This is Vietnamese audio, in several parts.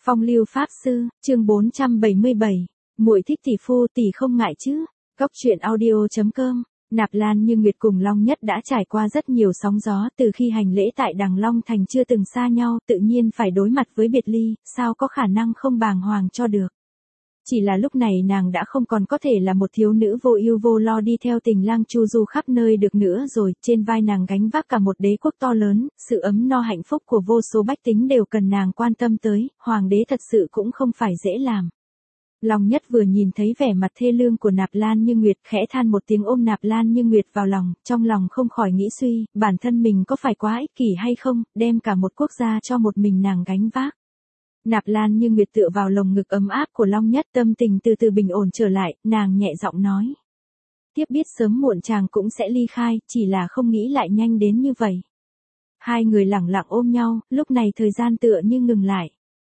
Phong lưu pháp sư, chương 477. Muội thích tỷ phu, tỷ không ngại chứ? Cốc truyện audio.com. Nạp Lan Như Nguyệt cùng Long Nhất đã trải qua rất nhiều sóng gió từ khi hành lễ tại Đằng Long Thành, chưa từng xa nhau, tự nhiên phải đối mặt với biệt ly, sao có khả năng không bàng hoàng cho được. Chỉ là lúc này nàng đã không còn có thể là một thiếu nữ vô ưu vô lo đi theo tình lang chu du khắp nơi được nữa rồi, trên vai nàng gánh vác cả một đế quốc to lớn, sự ấm no hạnh phúc của vô số bách tính đều cần nàng quan tâm tới, hoàng đế thật sự cũng không phải dễ làm. Long Nhất vừa nhìn thấy vẻ mặt thê lương của Nạp Lan Như Nguyệt, khẽ than một tiếng ôm Nạp Lan Như Nguyệt vào lòng, trong lòng không khỏi nghĩ suy, bản thân mình có phải quá ích kỷ hay không, đem cả một quốc gia cho một mình nàng gánh vác. Nạp Lan Như Nguyệt tựa vào lồng ngực ấm áp của Long Nhất, tâm tình từ từ bình ổn trở lại, nàng nhẹ giọng nói. Tiếp biết sớm muộn chàng cũng sẽ ly khai, chỉ là không nghĩ lại nhanh đến như vậy. Hai người lẳng lặng ôm nhau, lúc này thời gian tựa như ngừng lại.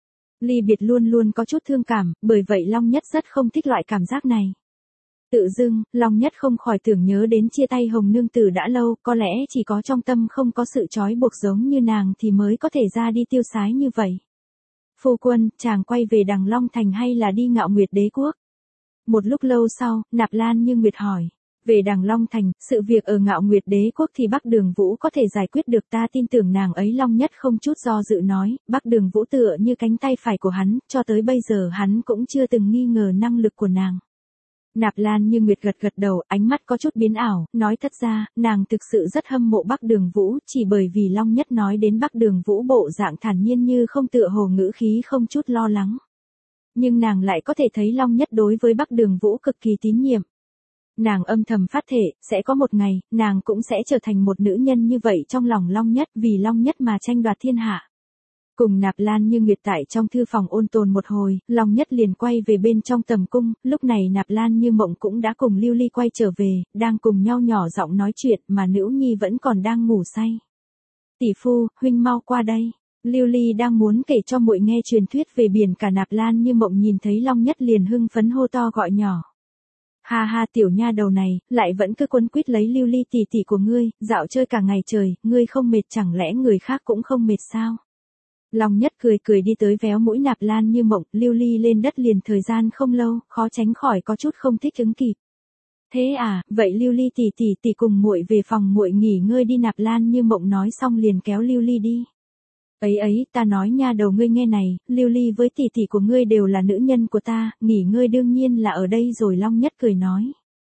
Ly biệt luôn luôn có chút thương cảm, bởi vậy Long Nhất rất không thích loại cảm giác này. Tự dưng, Long Nhất không khỏi tưởng nhớ đến chia tay Hồng Nương Tử đã lâu, có lẽ chỉ có trong tâm không có sự trói buộc giống như nàng thì mới có thể ra đi tiêu sái như vậy. Phu quân, chàng quay về Đằng Long Thành hay là đi Ngạo Nguyệt Đế Quốc? Một lúc lâu sau, Nạp Lan Như Nguyệt hỏi. Về Đằng Long Thành, sự việc ở Ngạo Nguyệt Đế Quốc thì Bắc Đường Vũ có thể giải quyết được, ta tin tưởng nàng ấy. Long Nhất không chút do dự nói, Bắc Đường Vũ tựa như cánh tay phải của hắn, cho tới bây giờ hắn cũng chưa từng nghi ngờ năng lực của nàng. Nạp Lan Như Nguyệt gật gật đầu, ánh mắt có chút biến ảo, nói thật ra, nàng thực sự rất hâm mộ Bắc Đường Vũ, chỉ bởi vì Long Nhất nói đến Bắc Đường Vũ bộ dạng thản nhiên như không, tựa hồ ngữ khí không chút lo lắng. Nhưng nàng lại có thể thấy Long Nhất đối với Bắc Đường Vũ cực kỳ tín nhiệm. Nàng âm thầm phát thể, sẽ có một ngày, nàng cũng sẽ trở thành một nữ nhân như vậy trong lòng Long Nhất, vì Long Nhất mà tranh đoạt thiên hạ. Cùng Nạp Lan Như Nguyệt tại trong thư phòng ôn tồn một hồi, Long Nhất liền quay về bên trong tầm cung, lúc này Nạp Lan Như Mộng cũng đã cùng Lưu Ly quay trở về, đang cùng nhau nhỏ giọng nói chuyện mà Nữ Nhi vẫn còn đang ngủ say. Tỷ phu, huynh mau qua đây. Lưu Ly đang muốn kể cho muội nghe truyền thuyết về biển cả. Nạp Lan Như Mộng nhìn thấy Long Nhất liền hưng phấn hô to gọi nhỏ. Ha ha, tiểu nha đầu này, lại vẫn cứ quấn quýt lấy Lưu Ly tỷ tỷ của ngươi, dạo chơi cả ngày trời, ngươi không mệt chẳng lẽ người khác cũng không mệt sao? Long Nhất cười cười đi tới véo mũi Nạp Lan Như Mộng, Lưu Ly lên đất liền thời gian không lâu, khó tránh khỏi có chút không thích ứng kịp. Thế à, vậy Lưu Ly tỷ cùng muội về phòng muội nghỉ ngơi đi. Nạp Lan Như Mộng nói xong liền kéo Lưu Ly đi. Ấy, ta nói nha đầu ngươi nghe này, Lưu Ly với tỷ tỷ của ngươi đều là nữ nhân của ta, nghỉ ngơi đương nhiên là ở đây rồi. Long Nhất cười nói.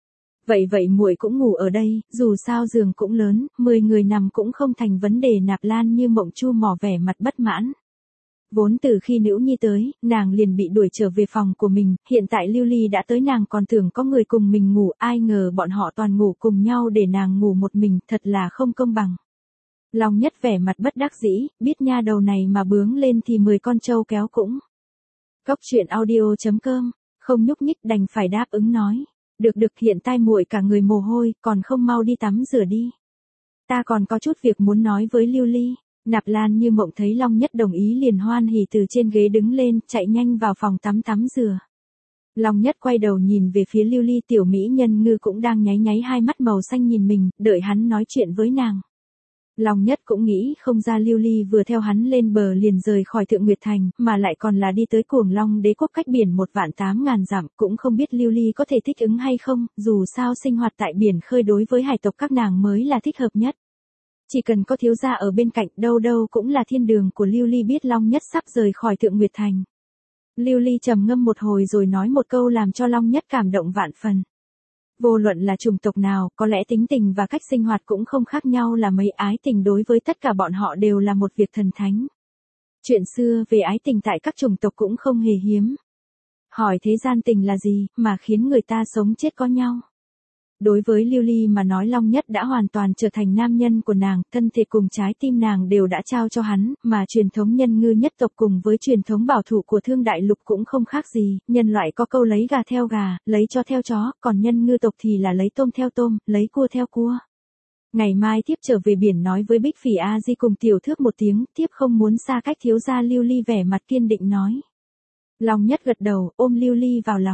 Vậy muội cũng ngủ ở đây, dù sao giường cũng lớn, 10 người nằm cũng không thành vấn đề. Nạp Lan Như Mộng chu mỏ vẻ mặt bất mãn. Vốn từ khi Nữ Nhi tới, nàng liền bị đuổi trở về phòng của mình, hiện tại Lưu Ly đã tới nàng còn tưởng có người cùng mình ngủ, ai ngờ bọn họ toàn ngủ cùng nhau để nàng ngủ một mình, thật là không công bằng. Long Nhất vẻ mặt bất đắc dĩ, biết nha đầu này mà bướng lên thì 10 con trâu kéo cũng. Cốc truyện audio.com, không nhúc nhích đành phải đáp ứng nói. Được hiện tại muội cả người mồ hôi, còn không mau đi tắm rửa đi. Ta còn có chút việc muốn nói với Lưu Ly. Nạp Lan Như Mộng thấy Long Nhất đồng ý liền hoan hỉ từ trên ghế đứng lên, chạy nhanh vào phòng tắm rửa. Long Nhất quay đầu nhìn về phía Lưu Ly, tiểu mỹ nhân ngư cũng đang nháy hai mắt màu xanh nhìn mình, đợi hắn nói chuyện với nàng. Long Nhất cũng nghĩ không ra Lưu Ly vừa theo hắn lên bờ liền rời khỏi Thượng Nguyệt Thành, mà lại còn là đi tới Cuồng Long Đế Quốc cách biển 1.800.000 dặm, cũng không biết Lưu Ly có thể thích ứng hay không, dù sao sinh hoạt tại biển khơi đối với hải tộc các nàng mới là thích hợp nhất. Chỉ cần có thiếu gia ở bên cạnh, đâu cũng là thiên đường của Lưu Ly. Biết Long Nhất sắp rời khỏi Thượng Nguyệt Thành, Lưu Ly trầm ngâm một hồi rồi nói một câu làm cho Long Nhất cảm động vạn phần. Vô luận là chủng tộc nào, có lẽ tính tình và cách sinh hoạt cũng không khác nhau là mấy, ái tình đối với tất cả bọn họ đều là một việc thần thánh. Chuyện xưa về ái tình tại các chủng tộc cũng không hề hiếm. Hỏi thế gian tình là gì, mà khiến người ta sống chết có nhau? Đối với Lưu Ly mà nói, Long Nhất đã hoàn toàn trở thành nam nhân của nàng, thân thể cùng trái tim nàng đều đã trao cho hắn, mà truyền thống nhân ngư nhất tộc cùng với truyền thống bảo thủ của Thương Đại Lục cũng không khác gì, nhân loại có câu lấy gà theo gà, lấy chó theo chó, còn nhân ngư tộc thì là lấy tôm theo tôm, lấy cua theo cua. Ngày mai thiếp trở về biển nói với Bích Phỉ A Di cùng Tiểu Thước một tiếng, thiếp không muốn xa cách thiếu gia. Lưu Ly vẻ mặt kiên định nói. Long Nhất gật đầu, ôm Lưu Ly vào lòng.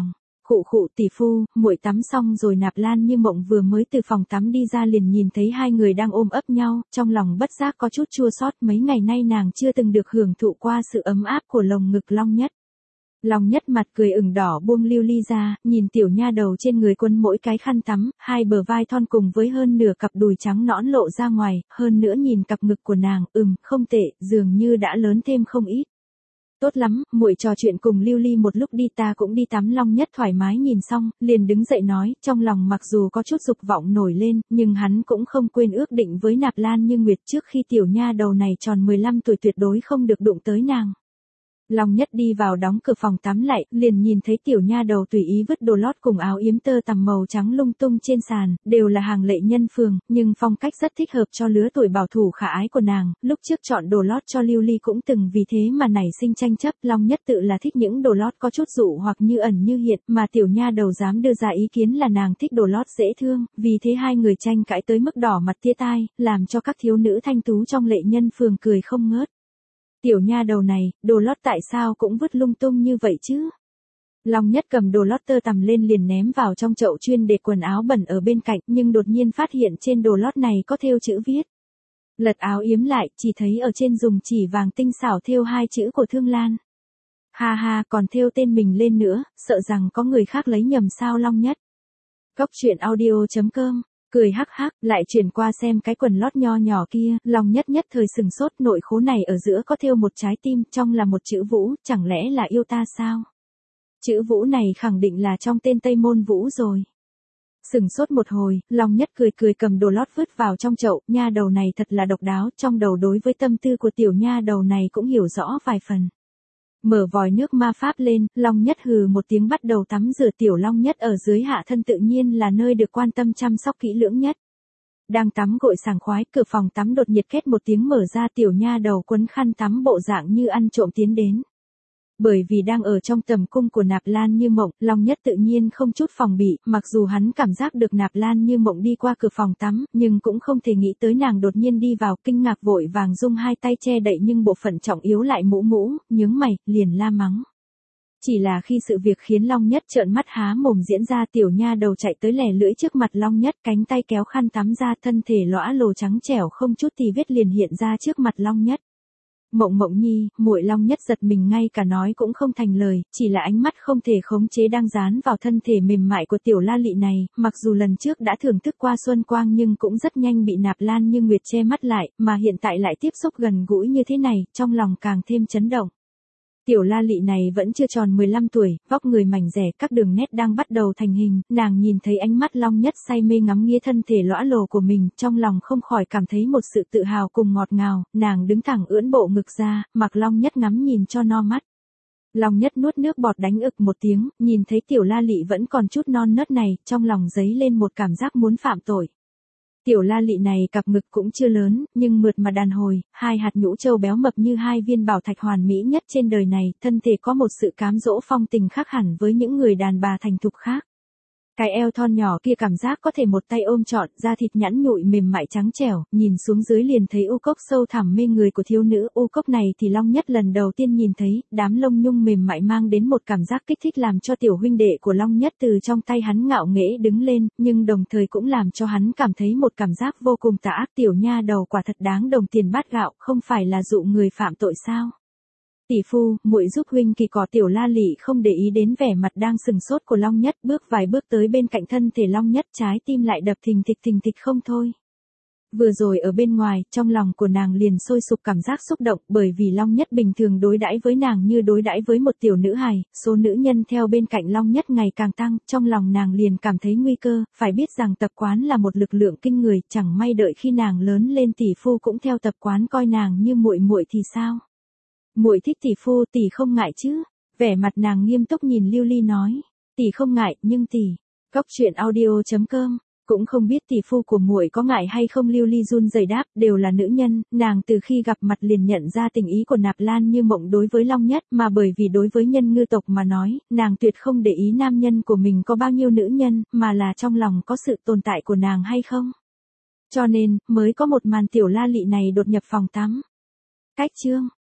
Khụ khụ tỷ phu, muội tắm xong rồi. Nạp Lan Như Mộng vừa mới từ phòng tắm đi ra liền nhìn thấy hai người đang ôm ấp nhau, trong lòng bất giác có chút chua xót, mấy ngày nay nàng chưa từng được hưởng thụ qua sự ấm áp của lồng ngực Long Nhất. Long Nhất mặt cười ửng đỏ buông lưu ly ra, nhìn tiểu nha đầu trên người quấn mỗi cái khăn tắm, hai bờ vai thon cùng với hơn nửa cặp đùi trắng nõn lộ ra ngoài, hơn nữa nhìn cặp ngực của nàng, không tệ, dường như đã lớn thêm không ít. Tốt lắm, muội trò chuyện cùng Lưu Ly một lúc đi, ta cũng đi tắm. Long Nhất thoải mái nhìn xong, liền đứng dậy nói, trong lòng mặc dù có chút dục vọng nổi lên, nhưng hắn cũng không quên ước định với Nạp Lan Như Nguyệt trước khi tiểu nha đầu này tròn 15 tuổi tuyệt đối không được đụng tới nàng. Long Nhất đi vào đóng cửa phòng tắm lại, liền nhìn thấy tiểu nha đầu tùy ý vứt đồ lót cùng áo yếm tơ tằm màu trắng lung tung trên sàn, đều là hàng lệ nhân phường, nhưng phong cách rất thích hợp cho lứa tuổi bảo thủ khả ái của nàng. Lúc trước chọn đồ lót cho Lưu Ly cũng từng vì thế mà nảy sinh tranh chấp. Long Nhất tự là thích những đồ lót có chút dụ hoặc như ẩn như hiện, mà tiểu nha đầu dám đưa ra ý kiến là nàng thích đồ lót dễ thương, vì thế hai người tranh cãi tới mức đỏ mặt tia tai, làm cho các thiếu nữ thanh tú trong lệ nhân phường cười không ngớt. Tiểu nha đầu này, đồ lót tại sao cũng vứt lung tung như vậy chứ? Long Nhất cầm đồ lót tơ tằm lên liền ném vào trong chậu chuyên để quần áo bẩn ở bên cạnh, nhưng đột nhiên phát hiện trên đồ lót này có thêu chữ viết. Lật áo yếm lại, chỉ thấy ở trên dùng chỉ vàng tinh xảo thêu hai chữ của Thương Lan. Ha ha, còn thêu tên mình lên nữa, sợ rằng có người khác lấy nhầm sao Long Nhất. Cốc truyện audio.com cười hắc hắc, lại chuyển qua xem cái quần lót nho nhỏ kia, Long Nhất nhất thời sừng sốt, nội khố này ở giữa có thêu một trái tim, trong là một chữ Vũ, chẳng lẽ là yêu ta sao? Chữ Vũ này khẳng định là trong tên Tây Môn Vũ rồi. Sừng sốt một hồi, Long Nhất cười cười cầm đồ lót vứt vào trong chậu, nha đầu này thật là độc đáo, trong đầu đối với tâm tư của tiểu nha đầu này cũng hiểu rõ vài phần. Mở vòi nước ma pháp lên, Long Nhất hừ một tiếng bắt đầu tắm rửa. Tiểu Long Nhất ở dưới hạ thân tự nhiên là nơi được quan tâm chăm sóc kỹ lưỡng nhất. Đang tắm gội sảng khoái, cửa phòng tắm đột nhiệt két một tiếng mở ra, tiểu nha đầu quấn khăn tắm bộ dạng như ăn trộm tiến đến. Bởi vì đang ở trong tầm cung của Nạp Lan Như Mộng, Long Nhất tự nhiên không chút phòng bị, mặc dù hắn cảm giác được Nạp Lan Như Mộng đi qua cửa phòng tắm, nhưng cũng không thể nghĩ tới nàng đột nhiên đi vào, kinh ngạc vội vàng dung hai tay che đậy nhưng bộ phận trọng yếu lại mũ, nhướng mày, liền la mắng. Chỉ là khi sự việc khiến Long Nhất trợn mắt há mồm diễn ra, tiểu nha đầu chạy tới lè lưỡi trước mặt Long Nhất, cánh tay kéo khăn tắm ra, thân thể lõa lồ trắng trẻo không chút tì vết liền hiện ra trước mặt Long Nhất. Mộng Mộng nhi, muội. Long Nhất giật mình ngay cả nói cũng không thành lời, chỉ là ánh mắt không thể khống chế đang dán vào thân thể mềm mại của tiểu La Lị này, mặc dù lần trước đã thưởng thức qua xuân quang nhưng cũng rất nhanh bị Nạp Lan Như Nguyệt che mắt lại, mà hiện tại lại tiếp xúc gần gũi như thế này, trong lòng càng thêm chấn động. Tiểu La Lị này vẫn chưa tròn 15 tuổi, vóc người mảnh dẻ, các đường nét đang bắt đầu thành hình, nàng nhìn thấy ánh mắt Long Nhất say mê ngắm nghía thân thể lõa lồ của mình, trong lòng không khỏi cảm thấy một sự tự hào cùng ngọt ngào, nàng đứng thẳng ưỡn bộ ngực ra, mặc Long Nhất ngắm nhìn cho no mắt. Long Nhất nuốt nước bọt đánh ực một tiếng, nhìn thấy tiểu La Lị vẫn còn chút non nớt này, trong lòng dấy lên một cảm giác muốn phạm tội. Tiểu La Lị này cặp ngực cũng chưa lớn, nhưng mượt mà đàn hồi, hai hạt nhũ châu béo mập như hai viên bảo thạch hoàn mỹ nhất trên đời này, thân thể có một sự cám dỗ phong tình khác hẳn với những người đàn bà thành thục khác. Cái eo thon nhỏ kia cảm giác có thể một tay ôm trọn, da thịt nhẵn nhụi mềm mại trắng trẻo, nhìn xuống dưới liền thấy u cốc sâu thẳm mê người của thiếu nữ. U cốc này thì Long Nhất lần đầu tiên nhìn thấy, đám lông nhung mềm mại mang đến một cảm giác kích thích làm cho tiểu huynh đệ của Long Nhất từ trong tay hắn ngạo nghễ đứng lên, nhưng đồng thời cũng làm cho hắn cảm thấy một cảm giác vô cùng tà ác. Tiểu nha đầu quả thật đáng đồng tiền bát gạo, không phải là dụ người phạm tội sao? Tỷ phu, muội giúp huynh kỳ cỏ. Tiểu La Lị không để ý đến vẻ mặt đang sừng sốt của Long Nhất, bước vài bước tới bên cạnh thân thể Long Nhất, trái tim lại đập thình thịch không thôi. Vừa rồi ở bên ngoài, trong lòng của nàng liền sôi sục cảm giác xúc động, bởi vì Long Nhất bình thường đối đãi với nàng như đối đãi với một tiểu nữ hài, số nữ nhân theo bên cạnh Long Nhất ngày càng tăng, trong lòng nàng liền cảm thấy nguy cơ, phải biết rằng tập quán là một lực lượng kinh người, chẳng may đợi khi nàng lớn lên tỷ phu cũng theo tập quán coi nàng như muội muội thì sao? Muội thích tỷ phu, tỷ không ngại chứ? Vẻ mặt nàng nghiêm túc nhìn Lưu Ly nói, tỷ không ngại, nhưng tỷ. Cốc truyện audio.com cũng không biết tỷ phu của muội có ngại hay không. Lưu Ly run rẩy đáp, đều là nữ nhân, nàng từ khi gặp mặt liền nhận ra tình ý của Nạp Lan Như Mộng đối với Long Nhất, mà bởi vì đối với nhân ngư tộc mà nói, nàng tuyệt không để ý nam nhân của mình có bao nhiêu nữ nhân, mà là trong lòng có sự tồn tại của nàng hay không. Cho nên, mới có một màn tiểu La Lị này đột nhập phòng tắm. Cách chương